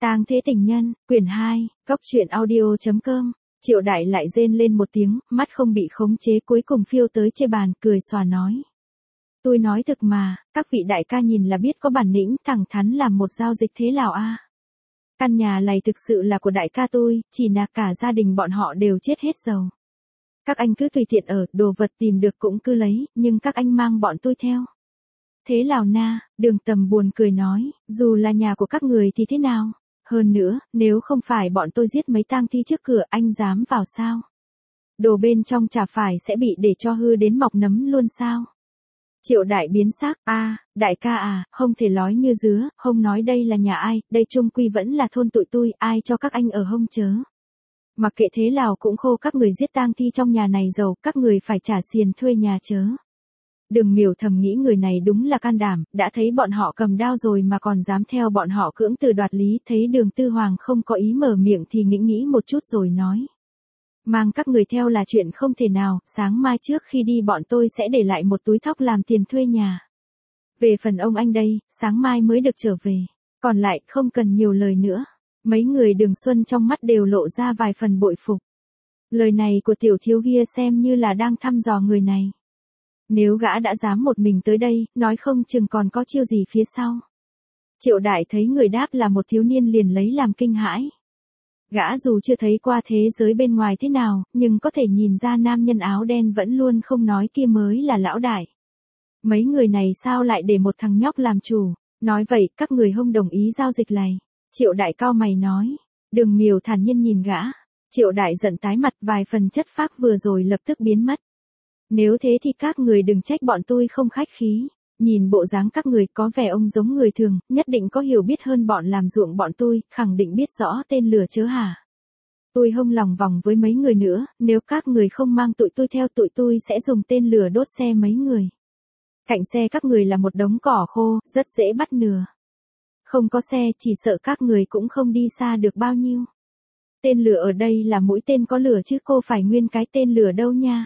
Tang Thế Tình Nhân, quyển 2, Cốc truyện audio.com. Triệu Đại lại rên lên một tiếng, mắt không bị khống chế cuối cùng phiêu tới trên bàn, cười xòa nói. Tôi nói thực mà, các vị đại ca nhìn là biết có bản lĩnh, thẳng thắn làm một giao dịch thế nào a. Căn nhà này thực sự là của đại ca tôi, chỉ là cả gia đình bọn họ đều chết hết giàu. Các anh cứ tùy tiện ở, đồ vật tìm được cũng cứ lấy, nhưng các anh mang bọn tôi theo. Thế nào na, Đường Tầm buồn cười nói, dù là nhà của các người thì thế nào? Hơn nữa, nếu không phải bọn tôi giết mấy tang thi trước cửa, anh dám vào sao? Đồ bên trong chả phải sẽ bị để cho hư đến mọc nấm luôn sao? Triệu Đại biến sắc, đại ca à, không thể nói như dứa, không nói đây là nhà ai, đây chung quy vẫn là thôn tụi tôi, ai cho các anh ở hông chớ. Mặc kệ thế nào cũng khô các người giết tang thi trong nhà này giàu, các người phải trả tiền thuê nhà chớ. Đường Miểu thầm nghĩ người này đúng là can đảm, đã thấy bọn họ cầm đao rồi mà còn dám theo bọn họ cưỡng từ đoạt lý, thấy Đường Tư Hoàng không có ý mở miệng thì nghĩ một chút rồi nói. Mang các người theo là chuyện không thể nào, sáng mai trước khi đi bọn tôi sẽ để lại một túi thóc làm tiền thuê nhà. Về phần ông anh đây, sáng mai mới được trở về, còn lại không cần nhiều lời nữa. Mấy người Đường Xuân trong mắt đều lộ ra vài phần bội phục. Lời này của tiểu thiếu kia xem như là đang thăm dò người này. Nếu gã đã dám một mình tới đây, nói không chừng còn có chiêu gì phía sau. Triệu Đại thấy người đáp là một thiếu niên liền lấy làm kinh hãi. Gã dù chưa thấy qua thế giới bên ngoài thế nào, nhưng có thể nhìn ra nam nhân áo đen vẫn luôn không nói kia mới là lão đại. Mấy người này sao lại để một thằng nhóc làm chủ, nói vậy các người không đồng ý giao dịch này. Triệu Đại cau mày nói. Đường Miểu thản nhiên nhìn gã. Triệu Đại giận tái mặt, vài phần chất phác vừa rồi lập tức biến mất. Nếu thế thì các người đừng trách bọn tôi không khách khí. Nhìn bộ dáng các người có vẻ ông giống người thường, nhất định có hiểu biết hơn bọn làm ruộng bọn tôi, khẳng định biết rõ tên lửa chớ hả. Tôi không lòng vòng với mấy người nữa, nếu các người không mang tụi tôi theo tụi tôi sẽ dùng tên lửa đốt xe mấy người. Cạnh xe các người là một đống cỏ khô, rất dễ bắt lửa. Không có xe, chỉ sợ các người cũng không đi xa được bao nhiêu. Tên lửa ở đây là mũi tên có lửa chứ cô phải nguyên cái tên lửa đâu nha.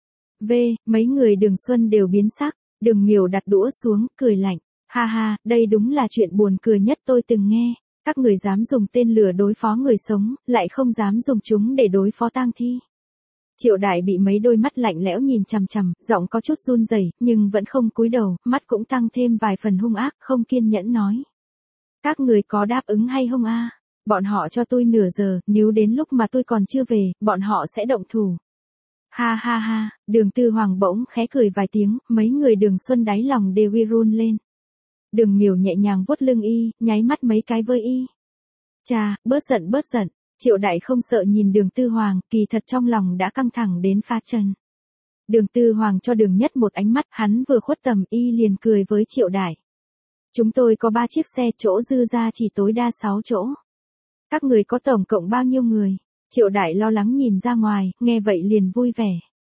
Mấy người Đường Xuân đều biến sắc. Đường Miểu đặt đũa xuống, cười lạnh. Ha ha, đây đúng là chuyện buồn cười nhất tôi từng nghe. Các người dám dùng tên lửa đối phó người sống, lại không dám dùng chúng để đối phó tang thi. Triệu Đại bị mấy đôi mắt lạnh lẽo nhìn chằm chằm, giọng có chút run rẩy, nhưng vẫn không cúi đầu, mắt cũng tăng thêm vài phần hung ác, không kiên nhẫn nói. Các người có đáp ứng hay không a? Bọn họ cho tôi nửa giờ, nếu đến lúc mà tôi còn chưa về, bọn họ sẽ động thủ. Ha ha ha, Đường Tư Hoàng bỗng khẽ cười vài tiếng, mấy người Đường Xuân đáy lòng đều run lên. Đường Miểu nhẹ nhàng vuốt lưng y, nháy mắt mấy cái với y. Chà, bớt giận. Triệu Đại không sợ nhìn Đường Tư Hoàng, kỳ thật trong lòng đã căng thẳng đến phá chân. Đường Tư Hoàng cho Đường Nhất một ánh mắt, hắn vừa khuất tầm y liền cười với Triệu Đại. Chúng tôi có 3 chiếc xe, chỗ dư ra chỉ tối đa 6 chỗ. Các người có tổng cộng bao nhiêu người? Triệu Đại lo lắng nhìn ra ngoài, nghe vậy liền vui vẻ.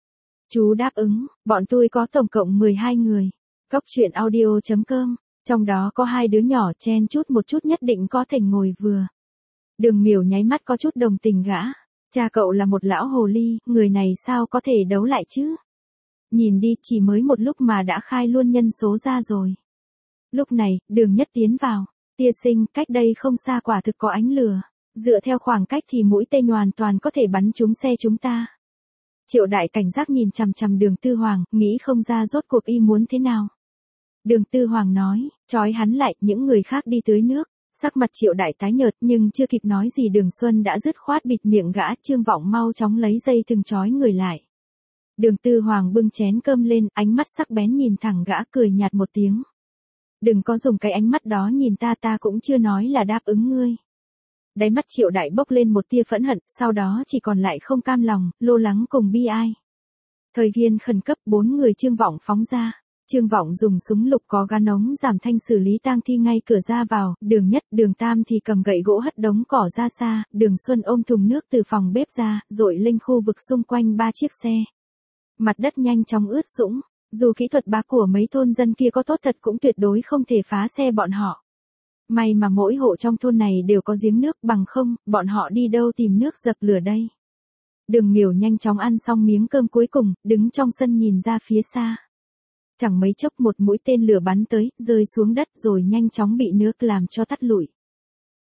Chú đáp ứng, bọn tôi có tổng cộng 12 người. Cốc truyện audio.com, trong đó có 2 đứa nhỏ chen chút một chút nhất định có thể ngồi vừa. Đường Miểu nháy mắt có chút đồng tình gã. Cha cậu là một lão hồ ly, người này sao có thể đấu lại chứ? Nhìn đi, chỉ mới một lúc mà đã khai luôn nhân số ra rồi. Lúc này, Đường Nhất tiến vào. Tia sinh, cách đây không xa quả thực có ánh lửa. Dựa theo khoảng cách thì mũi tên hoàn toàn có thể bắn trúng xe chúng ta. Triệu Đại cảnh giác nhìn chằm chằm Đường Tư Hoàng, nghĩ không ra rốt cuộc y muốn thế nào. Đường Tư Hoàng nói, trói hắn lại, những người khác đi tưới nước. Sắc mặt Triệu Đại tái nhợt, nhưng chưa kịp nói gì Đường Xuân đã dứt khoát bịt miệng gã, Trương Vọng mau chóng lấy dây thừng trói người lại. Đường Tư Hoàng bưng chén cơm lên, ánh mắt sắc bén nhìn thẳng gã, cười nhạt một tiếng. Đừng có dùng cái ánh mắt đó nhìn ta cũng chưa nói là đáp ứng ngươi. Đáy mắt Triệu Đại bốc lên một tia phẫn hận, sau đó chỉ còn lại không cam lòng, lo lắng cùng bi ai. Thời gian khẩn cấp, 4 người Trương Vọng phóng ra. Trương Vọng dùng súng lục có gắn ống giảm thanh xử lý tang thi ngay cửa ra vào, Đường Nhất, Đường Tam thì cầm gậy gỗ hất đống cỏ ra xa, Đường Xuân ôm thùng nước từ phòng bếp ra, dội lên khu vực xung quanh 3 chiếc xe. Mặt đất nhanh chóng ướt sũng, dù kỹ thuật bá của mấy thôn dân kia có tốt thật cũng tuyệt đối không thể phá xe bọn họ. May mà mỗi hộ trong thôn này đều có giếng nước, bằng không, bọn họ đi đâu tìm nước dập lửa đây. Đường Miểu nhanh chóng ăn xong miếng cơm cuối cùng, đứng trong sân nhìn ra phía xa. Chẳng mấy chốc một mũi tên lửa bắn tới, rơi xuống đất rồi nhanh chóng bị nước làm cho tắt lụi.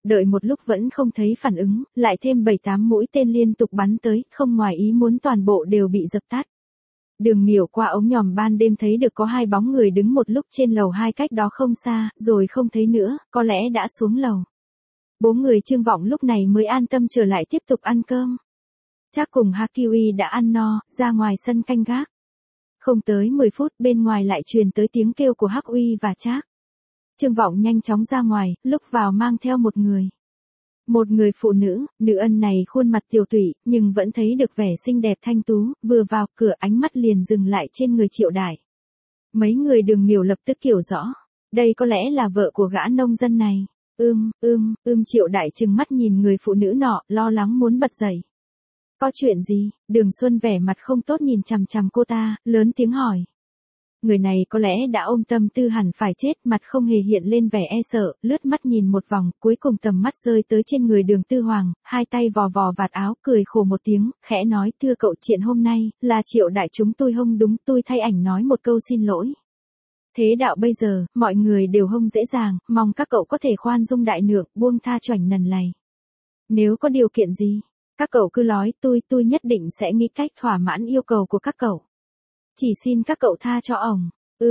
Đợi một lúc vẫn không thấy phản ứng, lại thêm 7-8 mũi tên liên tục bắn tới, không ngoài ý muốn toàn bộ đều bị dập tắt. Đường Miểu qua ống nhòm ban đêm thấy được có 2 bóng người đứng một lúc trên lầu 2 cách đó không xa, rồi không thấy nữa, có lẽ đã xuống lầu. 4 người Trương Vọng lúc này mới an tâm trở lại tiếp tục ăn cơm. Trác cùng Hakiwi đã ăn no, ra ngoài sân canh gác. Không tới 10 phút bên ngoài lại truyền tới tiếng kêu của Hắc Uy và Trác. Trương Vọng nhanh chóng ra ngoài, lúc vào mang theo một người. Một người phụ nữ, nữ ân này khuôn mặt tiều tụy, nhưng vẫn thấy được vẻ xinh đẹp thanh tú, vừa vào cửa ánh mắt liền dừng lại trên người Triệu Đại. Mấy người Đường Miểu lập tức hiểu rõ, đây có lẽ là vợ của gã nông dân này. Triệu Đại trừng mắt nhìn người phụ nữ nọ, lo lắng muốn bật dậy. Có chuyện gì? Đường Xuân vẻ mặt không tốt nhìn chằm chằm cô ta, lớn tiếng hỏi. Người này có lẽ đã ôm tâm tư hẳn phải chết, mặt không hề hiện lên vẻ e sợ, lướt mắt nhìn một vòng, cuối cùng tầm mắt rơi tới trên người Đường Tư Hoàng, hai tay vò vò vạt áo, cười khổ một tiếng, khẽ nói, thưa cậu, chuyện hôm nay, là Triệu Đại chúng tôi hông đúng, tôi thay ảnh nói một câu xin lỗi. Thế đạo bây giờ, mọi người đều hông dễ dàng, mong các cậu có thể khoan dung đại lượng, buông tha choảnh nần lầy. Nếu có điều kiện gì, các cậu cứ nói, tôi nhất định sẽ nghĩ cách thỏa mãn yêu cầu của các cậu. Chỉ xin các cậu tha cho ổng.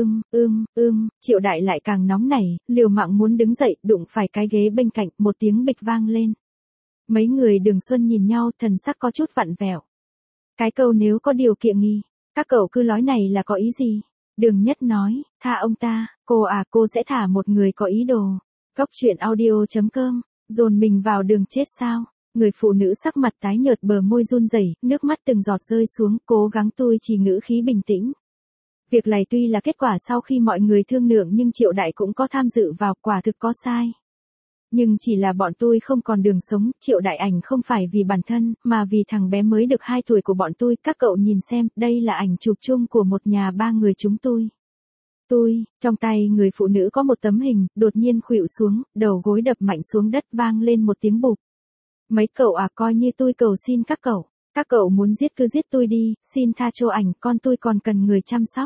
Triệu Đại lại càng nóng nảy, liều mạng muốn đứng dậy, đụng phải cái ghế bên cạnh, một tiếng bịch vang lên. Mấy người Đường Xuân nhìn nhau, thần sắc có chút vặn vẹo. Cái câu nếu có điều kiện nghi, các cậu cứ nói này là có ý gì? Đường Nhất nói, tha ông ta, cô sẽ thả một người có ý đồ. Góc truyện audio.com, dồn mình vào đường chết sao? Người phụ nữ sắc mặt tái nhợt, bờ môi run rẩy, nước mắt từng giọt rơi xuống, cố gắng tôi trì ngữ khí bình tĩnh. Việc này tuy là kết quả sau khi mọi người thương lượng nhưng Triệu Đại cũng có tham dự vào, quả thực có sai. Nhưng chỉ là bọn tôi không còn đường sống, Triệu Đại ảnh không phải vì bản thân, mà vì thằng bé mới được 2 tuổi của bọn tôi, các cậu nhìn xem, đây là ảnh chụp chung của một nhà 3 người chúng tôi. Trong tay người phụ nữ có một tấm hình, đột nhiên khuỵu xuống, đầu gối đập mạnh xuống đất, vang lên một tiếng bụp. Mấy cậu à, coi như tôi cầu xin các cậu muốn giết cứ giết tôi đi, xin tha cho ảnh, con tôi còn cần người chăm sóc.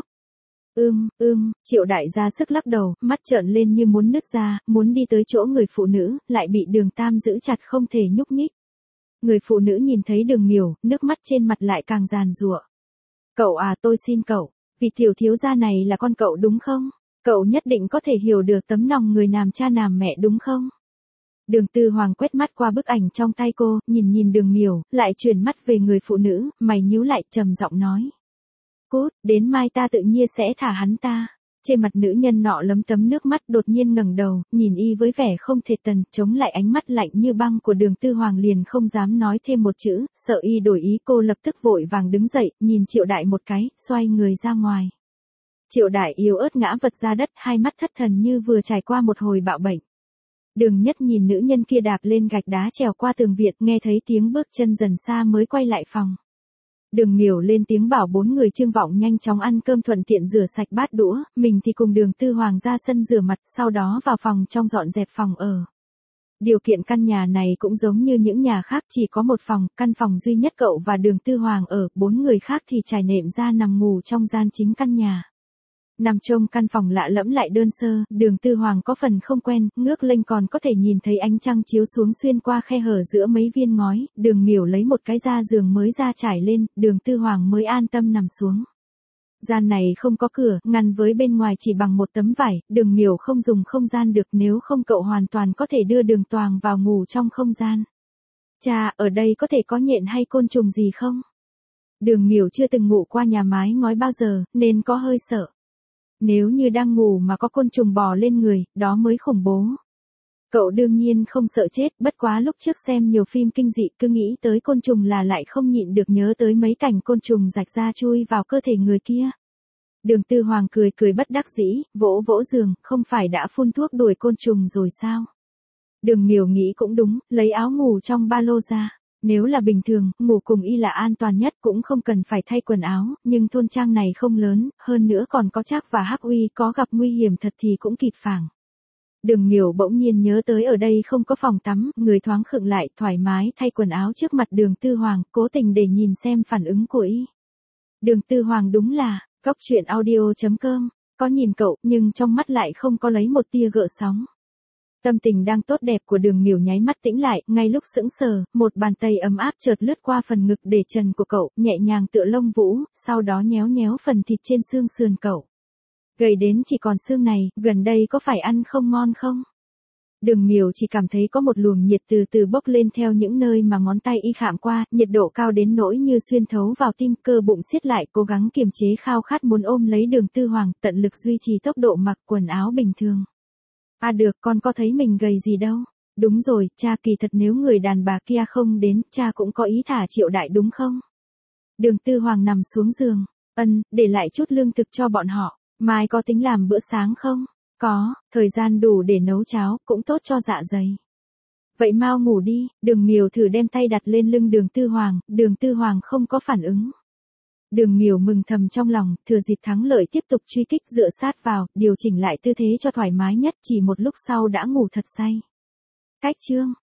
Triệu Đại ra sức lắc đầu, mắt trợn lên như muốn nứt ra, muốn đi tới chỗ người phụ nữ, lại bị Đường Tam giữ chặt không thể nhúc nhích. Người phụ nữ nhìn thấy Đường Miểu, nước mắt trên mặt lại càng giàn giụa. Cậu à, tôi xin cậu, vì tiểu thiếu gia này là con cậu đúng không? Cậu nhất định có thể hiểu được tấm lòng người làm cha làm mẹ đúng không? Đường Tư Hoàng quét mắt qua bức ảnh trong tay cô, nhìn Đường Miểu, lại chuyển mắt về người phụ nữ, mày nhíu lại, trầm giọng nói. Cút, đến mai ta tự nhiên sẽ thả hắn ta. Trên mặt nữ nhân nọ lấm tấm nước mắt, đột nhiên ngẩng đầu, nhìn y với vẻ không thể tần, chống lại ánh mắt lạnh như băng của Đường Tư Hoàng, liền không dám nói thêm một chữ, sợ y đổi ý. Cô lập tức vội vàng đứng dậy, nhìn Triệu Đại một cái, xoay người ra ngoài. Triệu Đại yếu ớt ngã vật ra đất, hai mắt thất thần như vừa trải qua một hồi bạo bệnh. Đường Nhất nhìn nữ nhân kia đạp lên gạch đá trèo qua tường viện, nghe thấy tiếng bước chân dần xa mới quay lại phòng. Đường Miểu lên tiếng bảo 4 người Trương Vọng nhanh chóng ăn cơm, thuận tiện rửa sạch bát đũa, mình thì cùng Đường Tư Hoàng ra sân rửa mặt, sau đó vào phòng trong dọn dẹp phòng ở. Điều kiện căn nhà này cũng giống như những nhà khác, chỉ có một phòng, căn phòng duy nhất cậu và Đường Tư Hoàng ở, 4 người khác thì trải nệm ra nằm ngủ trong gian chính căn nhà. Nằm trong căn phòng lạ lẫm lại đơn sơ, Đường Tư Hoàng có phần không quen, ngước lên còn có thể nhìn thấy ánh trăng chiếu xuống xuyên qua khe hở giữa mấy viên ngói. Đường Miểu lấy một cái da giường mới ra trải lên, Đường Tư Hoàng mới an tâm nằm xuống. Gian này không có cửa, ngăn với bên ngoài chỉ bằng một tấm vải, Đường Miểu không dùng không gian được, nếu không cậu hoàn toàn có thể đưa Đường Toàng vào ngủ trong không gian. Cha, ở đây có thể có nhện hay côn trùng gì không? Đường Miểu chưa từng ngủ qua nhà mái ngói bao giờ, nên có hơi sợ. Nếu như đang ngủ mà có côn trùng bò lên người, đó mới khủng bố. Cậu đương nhiên không sợ chết, bất quá lúc trước xem nhiều phim kinh dị cứ nghĩ tới côn trùng là lại không nhịn được nhớ tới mấy cảnh côn trùng rạch ra chui vào cơ thể người kia. Đường Tư Hoàng cười bất đắc dĩ, vỗ vỗ giường, không phải đã phun thuốc đuổi côn trùng rồi sao? Đường Miểu nghĩ cũng đúng, lấy áo ngủ trong ba lô ra. Nếu là bình thường, ngủ cùng y là an toàn nhất, cũng không cần phải thay quần áo, nhưng thôn trang này không lớn, hơn nữa còn có Trác và Hắc Uy, có gặp nguy hiểm thật thì cũng kịp phảng. Đường Miểu bỗng nhiên nhớ tới ở đây không có phòng tắm, người thoáng khựng lại, thoải mái thay quần áo trước mặt Đường Tư Hoàng, cố tình để nhìn xem phản ứng của y. Đường Tư Hoàng đúng là, góc truyện audio.com, có nhìn cậu, nhưng trong mắt lại không có lấy một tia gợn sóng. Tâm tình đang tốt đẹp của Đường Miểu nháy mắt tĩnh lại, ngay lúc sững sờ, một bàn tay ấm áp chợt lướt qua phần ngực để trần của cậu, nhẹ nhàng tựa lông vũ, sau đó nhéo nhéo phần thịt trên xương sườn cậu. Gầy đến chỉ còn xương này, gần đây có phải ăn không ngon không? Đường Miểu chỉ cảm thấy có một luồng nhiệt từ từ bốc lên theo những nơi mà ngón tay y khảm qua, nhiệt độ cao đến nỗi như xuyên thấu vào tim, cơ bụng siết lại, cố gắng kiềm chế khao khát muốn ôm lấy Đường Tư Hoàng, tận lực duy trì tốc độ mặc quần áo bình thường. À được, con có thấy mình gầy gì đâu. Đúng rồi, cha, kỳ thật nếu người đàn bà kia không đến, cha cũng có ý thả Triệu Đại đúng không? Đường Tư Hoàng nằm xuống giường. Để lại chút lương thực cho bọn họ. Mai có tính làm bữa sáng không? Có, thời gian đủ để nấu cháo, cũng tốt cho dạ dày. Vậy mau ngủ đi. Đường Miểu thử đem tay đặt lên lưng Đường Tư Hoàng, Đường Tư Hoàng không có phản ứng. Đường Miểu mừng thầm trong lòng, thừa dịp thắng lợi tiếp tục truy kích, dựa sát vào, điều chỉnh lại tư thế cho thoải mái nhất, chỉ một lúc sau đã ngủ thật say. Cách chương